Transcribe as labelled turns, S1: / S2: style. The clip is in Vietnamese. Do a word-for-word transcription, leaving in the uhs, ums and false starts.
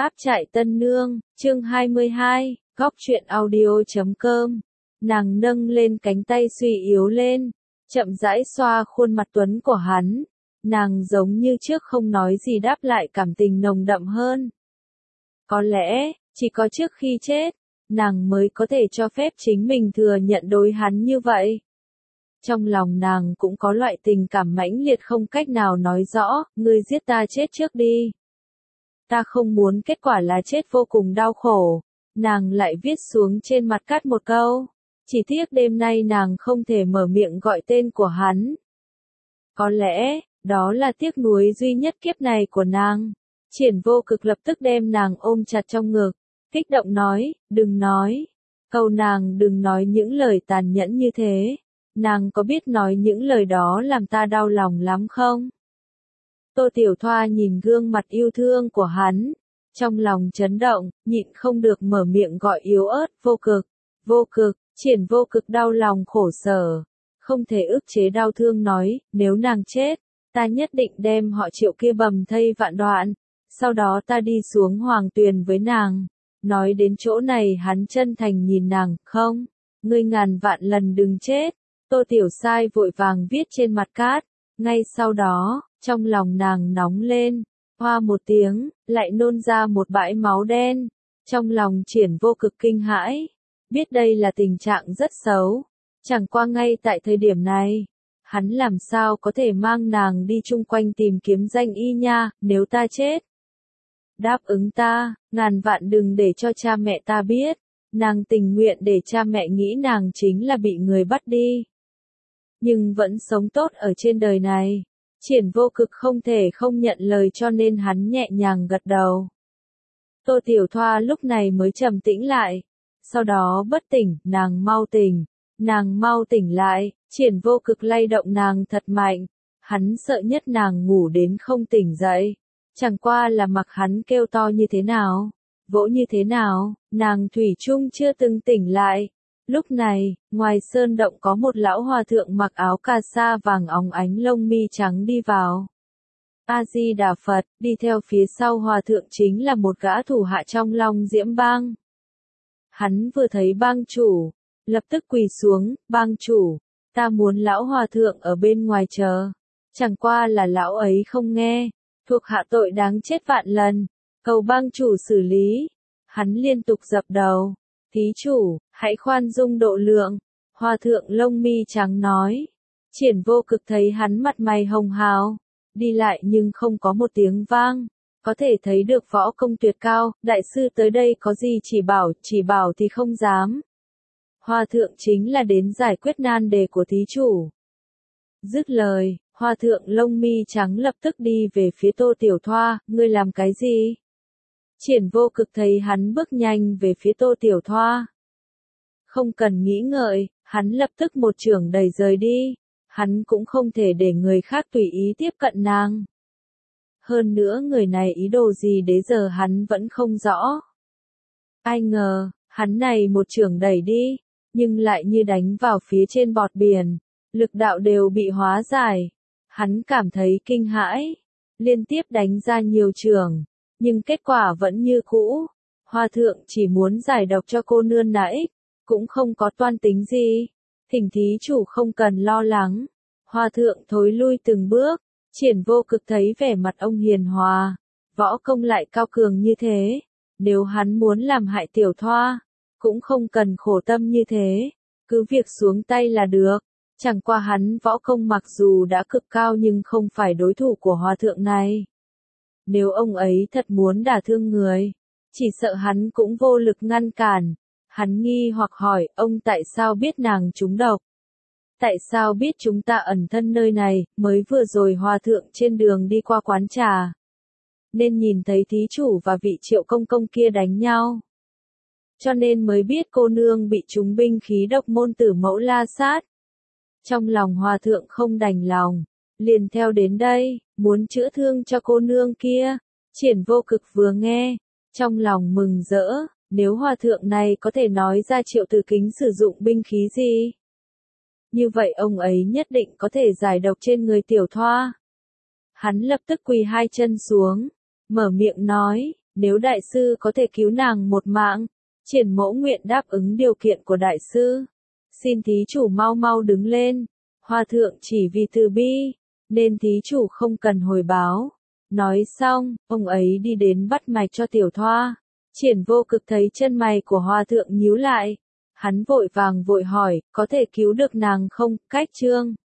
S1: Áp trại Tân Nương, chương hai mươi hai, góc truyện audio chấm com. Nàng nâng lên cánh tay suy yếu lên, chậm rãi xoa khuôn mặt tuấn của hắn. Nàng giống như trước không nói gì đáp lại cảm tình nồng đậm hơn. Có lẽ, chỉ có trước khi chết, nàng mới có thể cho phép chính mình thừa nhận đối hắn như vậy. Trong lòng nàng cũng có loại tình cảm mãnh liệt không cách nào nói rõ, ngươi giết ta chết trước đi. Ta không muốn kết quả là chết vô cùng đau khổ. Nàng lại viết xuống trên mặt cát một câu. Chỉ tiếc đêm nay nàng không thể mở miệng gọi tên của hắn. Có lẽ, đó là tiếc nuối duy nhất kiếp này của nàng. Triển Vô Cực lập tức đem nàng ôm chặt trong ngực, kích động nói, đừng nói. Cầu nàng đừng nói những lời tàn nhẫn như thế. Nàng có biết nói những lời đó làm ta đau lòng lắm không? Tô Tiểu Thoa nhìn gương mặt yêu thương của hắn, trong lòng chấn động, nhịn không được mở miệng gọi yếu ớt, Vô Cực, Vô Cực. Triển Vô Cực đau lòng khổ sở, không thể ức chế đau thương nói, nếu nàng chết, ta nhất định đem họ Triệu kia bầm thây vạn đoạn, sau đó ta đi xuống hoàng tuyền với nàng. Nói đến chỗ này hắn chân thành nhìn nàng, không, ngươi ngàn vạn lần đừng chết. Tô Tiểu Sai vội vàng viết trên mặt cát, ngay sau đó, trong lòng nàng nóng lên, hoa một tiếng, lại nôn ra một bãi máu đen. Trong lòng Triển Vô Cực kinh hãi, biết đây là tình trạng rất xấu. Chẳng qua ngay tại thời điểm này, hắn làm sao có thể mang nàng đi chung quanh tìm kiếm danh y nha, nếu ta chết. Đáp ứng ta, ngàn vạn đừng để cho cha mẹ ta biết, nàng tình nguyện để cha mẹ nghĩ nàng chính là bị người bắt đi. Nhưng vẫn sống tốt ở trên đời này. Triển Vô Cực không thể không nhận lời cho nên hắn nhẹ nhàng gật đầu. Tô Tiểu Thoa lúc này mới trầm tĩnh lại. Sau đó bất tỉnh, nàng mau tỉnh, nàng mau tỉnh lại. Triển Vô Cực lay động nàng thật mạnh. Hắn sợ nhất nàng ngủ đến không tỉnh dậy. Chẳng qua là mặc hắn kêu to như thế nào, vỗ như thế nào, nàng thủy chung chưa từng tỉnh lại. Lúc này, ngoài sơn động có một lão hòa thượng mặc áo cà sa vàng óng ánh lông mi trắng đi vào. A-di-đà Phật, đi theo phía sau hòa thượng chính là một gã thủ hạ trong Long Diễm Bang. Hắn vừa thấy bang chủ, lập tức quỳ xuống, bang chủ, ta muốn lão hòa thượng ở bên ngoài chờ. Chẳng qua là lão ấy không nghe, thuộc hạ tội đáng chết vạn lần, cầu bang chủ xử lý. Hắn liên tục dập đầu. Thí chủ, hãy khoan dung độ lượng. Hòa thượng lông mi trắng nói. Triển Vô Cực thấy hắn mặt mày hồng hào, đi lại nhưng không có một tiếng vang. Có thể thấy được võ công tuyệt cao, đại sư tới đây có gì chỉ bảo, chỉ bảo thì không dám. Hòa thượng chính là đến giải quyết nan đề của thí chủ. Dứt lời, hòa thượng lông mi trắng lập tức đi về phía Tô Tiểu Thoa, ngươi làm cái gì? Triển Vô Cực thấy hắn bước nhanh về phía Tô Tiểu Thoa. Không cần nghĩ ngợi, hắn lập tức một chưởng đẩy rời đi. Hắn cũng không thể để người khác tùy ý tiếp cận nàng. Hơn nữa người này ý đồ gì đến giờ hắn vẫn không rõ. Ai ngờ, hắn này một chưởng đẩy đi, nhưng lại như đánh vào phía trên bọt biển, lực đạo đều bị hóa giải. Hắn cảm thấy kinh hãi, liên tiếp đánh ra nhiều chưởng. Nhưng kết quả vẫn như cũ. Hòa thượng chỉ muốn giải độc cho cô nương nãy, cũng không có toan tính gì. Thỉnh thí chủ không cần lo lắng. Hòa thượng thối lui từng bước. Triển Vô Cực thấy vẻ mặt ông hiền hòa, võ công lại cao cường như thế. Nếu hắn muốn làm hại Tiểu Thoa, cũng không cần khổ tâm như thế. Cứ việc xuống tay là được. Chẳng qua hắn võ công mặc dù đã cực cao nhưng không phải đối thủ của hòa thượng này. Nếu ông ấy thật muốn đả thương người, chỉ sợ hắn cũng vô lực ngăn cản. Hắn nghi hoặc hỏi, ông tại sao biết nàng trúng độc? Tại sao biết chúng ta ẩn thân nơi này, mới vừa rồi hòa thượng trên đường đi qua quán trà. Nên nhìn thấy thí chủ và vị Triệu công công kia đánh nhau. Cho nên mới biết cô nương bị trúng binh khí độc môn tử mẫu la sát. Trong lòng hòa thượng không đành lòng, liền theo đến đây, muốn chữa thương cho cô nương kia. Triển Vô Cực vừa nghe, trong lòng mừng rỡ, nếu hòa thượng này có thể nói ra Triệu Tử Kính sử dụng binh khí gì. Như vậy ông ấy nhất định có thể giải độc trên người Tiểu Thoa. Hắn lập tức quỳ hai chân xuống, mở miệng nói, nếu đại sư có thể cứu nàng một mạng, Triển Mỗ nguyện đáp ứng điều kiện của đại sư. Xin thí chủ mau mau đứng lên. Hòa thượng chỉ vì từ bi, nên thí chủ không cần hồi báo. Nói xong, ông ấy đi đến bắt mạch cho Tiểu Thoa. Triển Vô Cực thấy chân mày của hòa thượng nhíu lại. Hắn vội vàng vội hỏi, có thể cứu được nàng không? Cách chương